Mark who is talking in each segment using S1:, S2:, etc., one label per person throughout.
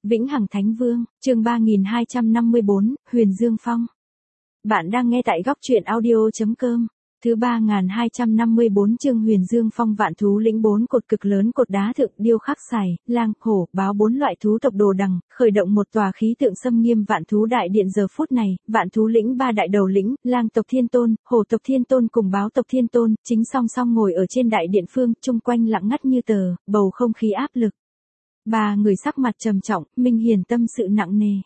S1: Vĩnh Hằng Thánh Vương, chương 3254, Huyền Dương Phong. Bạn đang nghe tại góc truyện audio.com. Thứ 3254 chương Huyền Dương Phong. Vạn thú lĩnh 4 cột cực lớn, cột đá thượng điêu khắc sài, lang, hổ, báo 4 loại thú tộc đồ đằng, khởi động một tòa khí tượng xâm nghiêm vạn thú đại điện. Giờ phút này, vạn thú lĩnh 3 đại đầu lĩnh, lang tộc Thiên Tôn, hổ tộc Thiên Tôn cùng báo tộc Thiên Tôn, chính song song ngồi ở trên đại điện phương, chung quanh lặng ngắt như tờ, bầu không khí áp lực. Ba người sắc mặt trầm trọng, minh hiển tâm sự nặng nề.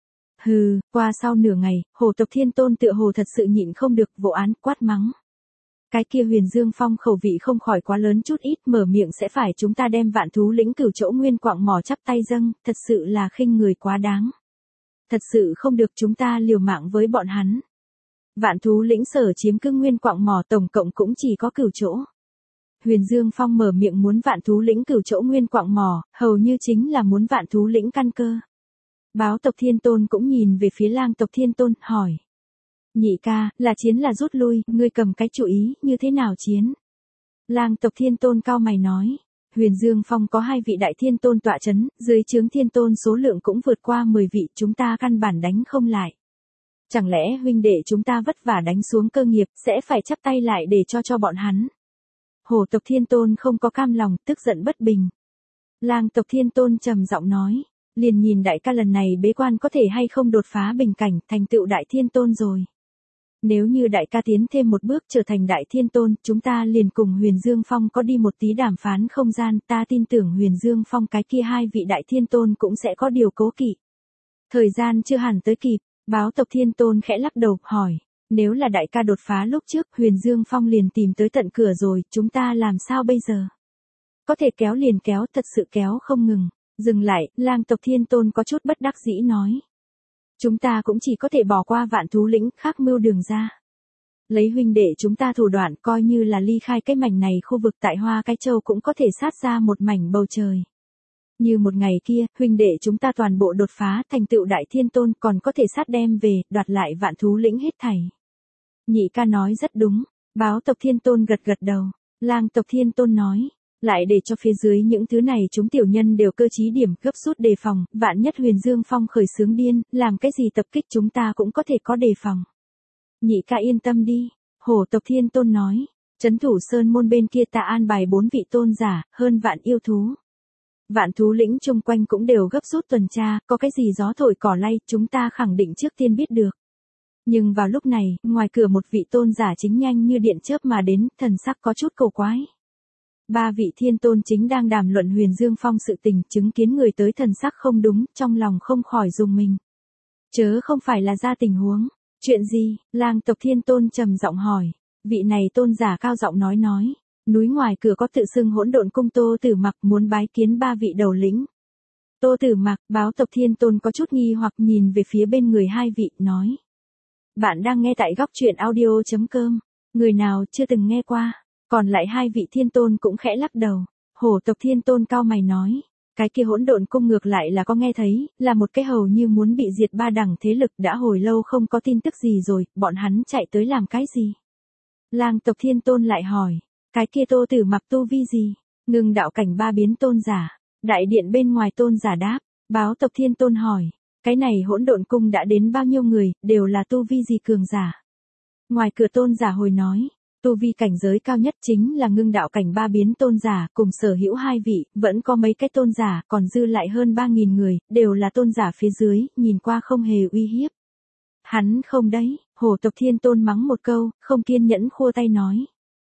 S1: Hừ, qua sau nửa ngày, hổ tộc Thiên Tôn tựa hồ thật sự nhịn không được, vỗ án, quát mắng. Cái kia Huyền Dương Phong khẩu vị không khỏi quá lớn chút ít, mở miệng sẽ phải chúng ta đem vạn thú lĩnh cửu chỗ nguyên quạng mỏ chắp tay dâng, thật sự là khinh người quá đáng. Thật sự không được chúng ta liều mạng với bọn hắn. Vạn thú lĩnh sở chiếm cương nguyên quạng mỏ tổng cộng cũng chỉ có cửu chỗ. Huyền Dương Phong mở miệng muốn vạn thú lĩnh cửu chỗ nguyên quạng mỏ, hầu như chính là muốn vạn thú lĩnh căn cơ. Báo tộc Thiên Tôn cũng nhìn về phía lang tộc Thiên Tôn, hỏi. Nhị ca, là chiến là rút lui, ngươi cầm cái chủ ý, như thế nào chiến? Lang tộc Thiên Tôn cao mày nói. Huyền Dương Phong có 2 vị đại thiên tôn tọa chấn, dưới trướng thiên tôn số lượng cũng vượt qua 10 vị, chúng ta căn bản đánh không lại. Chẳng lẽ huynh đệ chúng ta vất vả đánh xuống cơ nghiệp, sẽ phải chắp tay lại để cho bọn hắn? Hổ tộc Thiên Tôn không có cam lòng, tức giận bất bình. Lang tộc Thiên Tôn trầm giọng nói, liền nhìn đại ca lần này bế quan có thể hay không đột phá bình cảnh, thành tựu đại thiên tôn rồi. Nếu như đại ca tiến thêm một bước trở thành đại thiên tôn, chúng ta liền cùng Huyền Dương Phong có đi một tí đàm phán không gian, ta tin tưởng Huyền Dương Phong cái kia 2 vị đại thiên tôn cũng sẽ có điều cố kỵ. Thời gian chưa hẳn tới kịp, báo tộc Thiên Tôn khẽ lắc đầu, hỏi. Nếu là đại ca đột phá lúc trước, Huyền Dương Phong liền tìm tới tận cửa rồi, chúng ta làm sao bây giờ? Có thể kéo liền kéo, thật sự kéo không ngừng. Dừng lại, lang tộc Thiên Tôn có chút bất đắc dĩ nói. Chúng ta cũng chỉ có thể bỏ qua vạn thú lĩnh, khác mưu đường ra. Lấy huynh đệ chúng ta thủ đoạn, coi như là ly khai cái mảnh này khu vực tại Hoa Cái Châu cũng có thể sát ra một mảnh bầu trời. Như một ngày kia, huynh đệ chúng ta toàn bộ đột phá, thành tựu đại thiên tôn, còn có thể sát đem về, đoạt lại vạn thú lĩnh hết thảy. Nhị ca nói rất đúng, báo tộc Thiên Tôn gật gật đầu, lang tộc Thiên Tôn nói, lại để cho phía dưới những thứ này chúng tiểu nhân đều cơ trí điểm, gấp rút đề phòng, vạn nhất Huyền Dương Phong khởi xướng điên, làm cái gì tập kích chúng ta cũng có thể có đề phòng. Nhị ca yên tâm đi, hổ tộc Thiên Tôn nói, trấn thủ sơn môn bên kia ta an bài 4 vị tôn giả, hơn vạn yêu thú. Vạn thú lĩnh chung quanh cũng đều gấp rút tuần tra, có cái gì gió thổi cỏ lay, chúng ta khẳng định trước tiên biết được. Nhưng vào lúc này, ngoài cửa một vị tôn giả chính nhanh như điện chớp mà đến, thần sắc có chút cầu quái. 3 vị thiên tôn chính đang đàm luận Huyền Dương Phong sự tình, chứng kiến người tới thần sắc không đúng, trong lòng không khỏi rùng mình. Chớ không phải là ra tình huống. Chuyện gì? Lang tộc Thiên Tôn trầm giọng hỏi. Vị này tôn giả cao giọng nói. Núi ngoài cửa có tự xưng Hỗn Độn Cung Tô Tử Mặc muốn bái kiến 3 vị đầu lĩnh. Tô Tử Mặc, báo tộc Thiên Tôn có chút nghi hoặc nhìn về phía bên người 2 vị, nói. Bạn đang nghe tại góc truyện audio.com. Người nào chưa từng nghe qua? Còn lại 2 vị thiên tôn cũng khẽ lắc đầu. Hổ tộc Thiên Tôn cao mày nói. Cái kia Hỗn Độn Cung ngược lại là có nghe thấy, là một cái hầu như muốn bị diệt 3 đẳng thế lực, đã hồi lâu không có tin tức gì rồi, bọn hắn chạy tới làm cái gì? Lang tộc Thiên Tôn lại hỏi. Cái kia Tô Tử Mặc tu vi gì? Ngưng đạo cảnh 3 biến tôn giả. Đại điện bên ngoài tôn giả đáp. Báo tộc Thiên Tôn hỏi. Cái này Hỗn Độn Cung đã đến bao nhiêu người, đều là tu vi gì cường giả? Ngoài cửa tôn giả hồi nói. Tu vi cảnh giới cao nhất chính là ngưng đạo cảnh 3 biến tôn giả, cùng sở hữu 2 vị, vẫn có mấy cái tôn giả, còn dư lại hơn 3.000 người, đều là tôn giả phía dưới, nhìn qua không hề uy hiếp. Hắn không đấy, hổ tộc Thiên Tôn mắng một câu, không kiên nhẫn khua tay nói.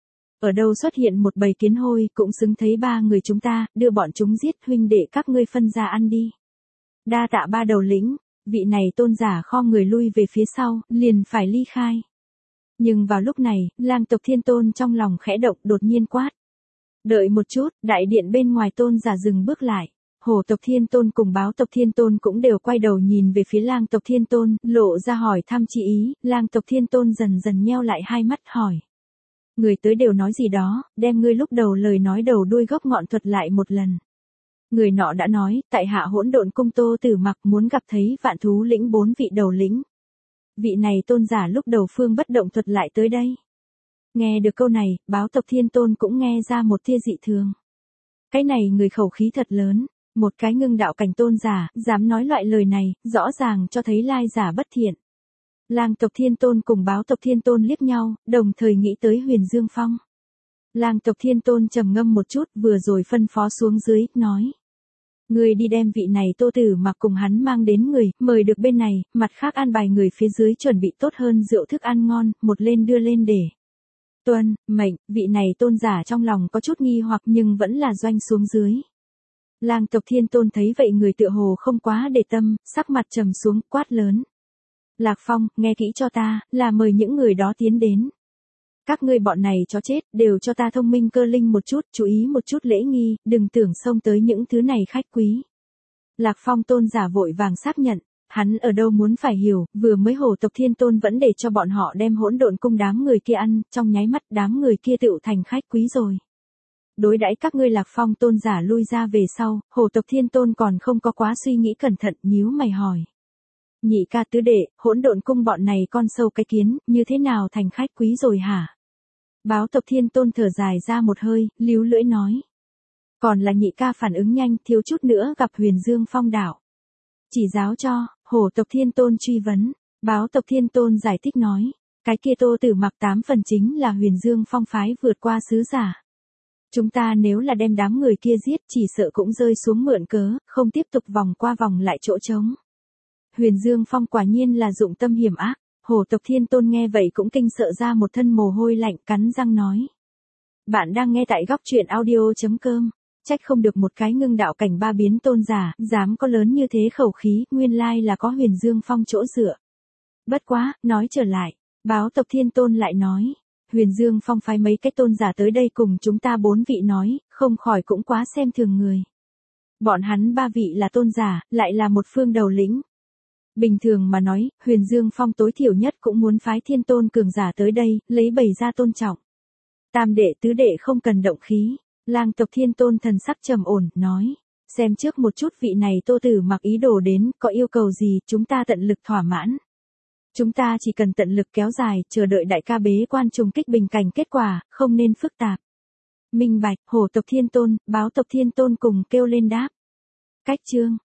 S1: Ở đâu xuất hiện một bầy kiến hôi, cũng xứng thấy 3 người chúng ta, đưa bọn chúng giết, huynh đệ các ngươi phân ra ăn đi. Đa tạ 3 đầu lĩnh, vị này tôn giả khom người lui về phía sau, liền phải ly khai. Nhưng vào lúc này, lang tộc Thiên Tôn trong lòng khẽ động, đột nhiên quát. Đợi một chút, đại điện bên ngoài tôn giả dừng bước lại. Hổ tộc Thiên Tôn cùng báo tộc Thiên Tôn cũng đều quay đầu nhìn về phía lang tộc Thiên Tôn, lộ ra hỏi thăm chi ý, lang tộc Thiên Tôn dần dần nheo lại hai mắt hỏi. Người tới đều nói gì đó, đem ngươi lúc đầu lời nói đầu đuôi gốc ngọn thuật lại một lần. Người nọ đã nói, tại hạ Hỗn Độn Cung Tô Tử Mặc muốn gặp thấy vạn thú lĩnh 4 vị đầu lĩnh. Vị này tôn giả lúc đầu phương bất động thuật lại tới đây. Nghe được câu này, báo tộc Thiên Tôn cũng nghe ra một tia dị thường. Cái này người khẩu khí thật lớn, Một cái ngưng đạo cảnh tôn giả, dám nói loại lời này, rõ ràng cho thấy lai giả bất thiện. Lang tộc Thiên Tôn cùng Báo tộc Thiên Tôn liếc nhau, đồng thời nghĩ tới Huyền Dương Phong. Lang tộc Thiên Tôn trầm ngâm một chút, vừa rồi phân phó xuống dưới, nói. Người đi đem vị này Tô Tử Mặc cùng hắn mang đến người, mời được bên này, mặt khác an bài người phía dưới chuẩn bị tốt hơn rượu thức ăn ngon, một lên đưa lên để. Tuân, mệnh, vị này tôn giả trong lòng có chút nghi hoặc nhưng vẫn là doanh xuống dưới. Lang tộc Thiên Tôn thấy vậy người tựa hồ không quá để tâm, sắc mặt trầm xuống, quát lớn. Lạc Phong, nghe kỹ cho ta, là mời những người đó tiến đến. Các ngươi bọn này chó chết, đều cho ta thông minh cơ linh một chút, chú ý một chút lễ nghi, đừng tưởng xông tới những thứ này khách quý. Lạc Phong tôn giả vội vàng xác nhận, hắn ở đâu muốn phải hiểu, vừa mới Hổ tộc Thiên Tôn vẫn để cho bọn họ đem Hỗn Độn Cung đám người kia ăn, trong nháy mắt đám người kia tựu thành khách quý rồi. Đối đãi các ngươi Lạc Phong tôn giả lui ra về sau, Hổ tộc Thiên Tôn còn không có quá suy nghĩ cẩn thận, nhíu mày hỏi. Nhị ca tứ đệ, Hỗn Độn Cung bọn này con sâu cái kiến, như thế nào thành khách quý rồi hả? Báo tộc Thiên Tôn thở dài ra một hơi, líu lưỡi nói. Còn là nhị ca phản ứng nhanh, thiếu chút nữa gặp Huyền Dương Phong đảo. Chỉ giáo cho, Hổ tộc Thiên Tôn truy vấn. Báo tộc Thiên Tôn giải thích nói. Cái kia Tô Tử Mặc 8 phần chính là Huyền Dương Phong phái vượt qua sứ giả. Chúng ta nếu là đem đám người kia giết chỉ sợ cũng rơi xuống mượn cớ, không tiếp tục vòng qua vòng lại chỗ trống. Huyền Dương Phong quả nhiên là dụng tâm hiểm ác. Hổ tộc Thiên Tôn nghe vậy cũng kinh sợ ra một thân mồ hôi lạnh, cắn răng nói. Bạn đang nghe tại góc truyện audio.com. Trách không được một cái ngưng đạo cảnh ba biến tôn giả, dám có lớn như thế khẩu khí, nguyên lai là có Huyền Dương Phong chỗ dựa. Bất quá, nói trở lại, Báo tộc Thiên Tôn lại nói. Huyền Dương Phong phái mấy cái tôn giả tới đây cùng chúng ta 4 vị nói, không khỏi cũng quá xem thường người. Bọn hắn 3 vị là tôn giả, lại là một phương đầu lĩnh. Bình thường mà nói, Huyền Dương Phong tối thiểu nhất cũng muốn phái Thiên Tôn cường giả tới đây, lấy bày ra tôn trọng. Tam đệ tứ đệ không cần động khí. Lang tộc Thiên Tôn thần sắc trầm ổn, nói. Xem trước một chút vị này Tô Tử Mặc ý đồ đến, có yêu cầu gì, chúng ta tận lực thỏa mãn. Chúng ta chỉ cần tận lực kéo dài, chờ đợi đại ca bế quan trùng kích bình cảnh kết quả, không nên phức tạp. Minh bạch, Hổ tộc Thiên Tôn, Báo tộc Thiên Tôn cùng kêu lên đáp. Cách chương.